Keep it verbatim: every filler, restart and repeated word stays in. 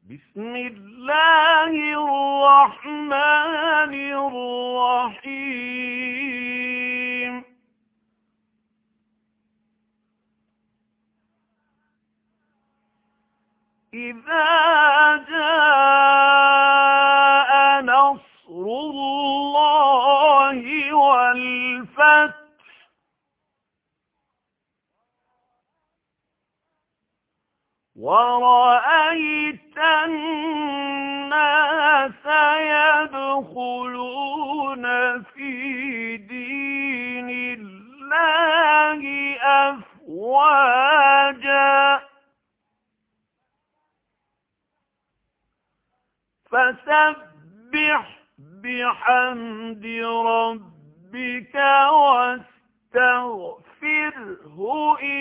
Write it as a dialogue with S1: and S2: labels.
S1: بسم الله الرحمن الرحيم إذا جاء نصر الله والفتح ورأيت الناس يدخلون في دين الله أفواجا فسبح بحمد ربك واستغفره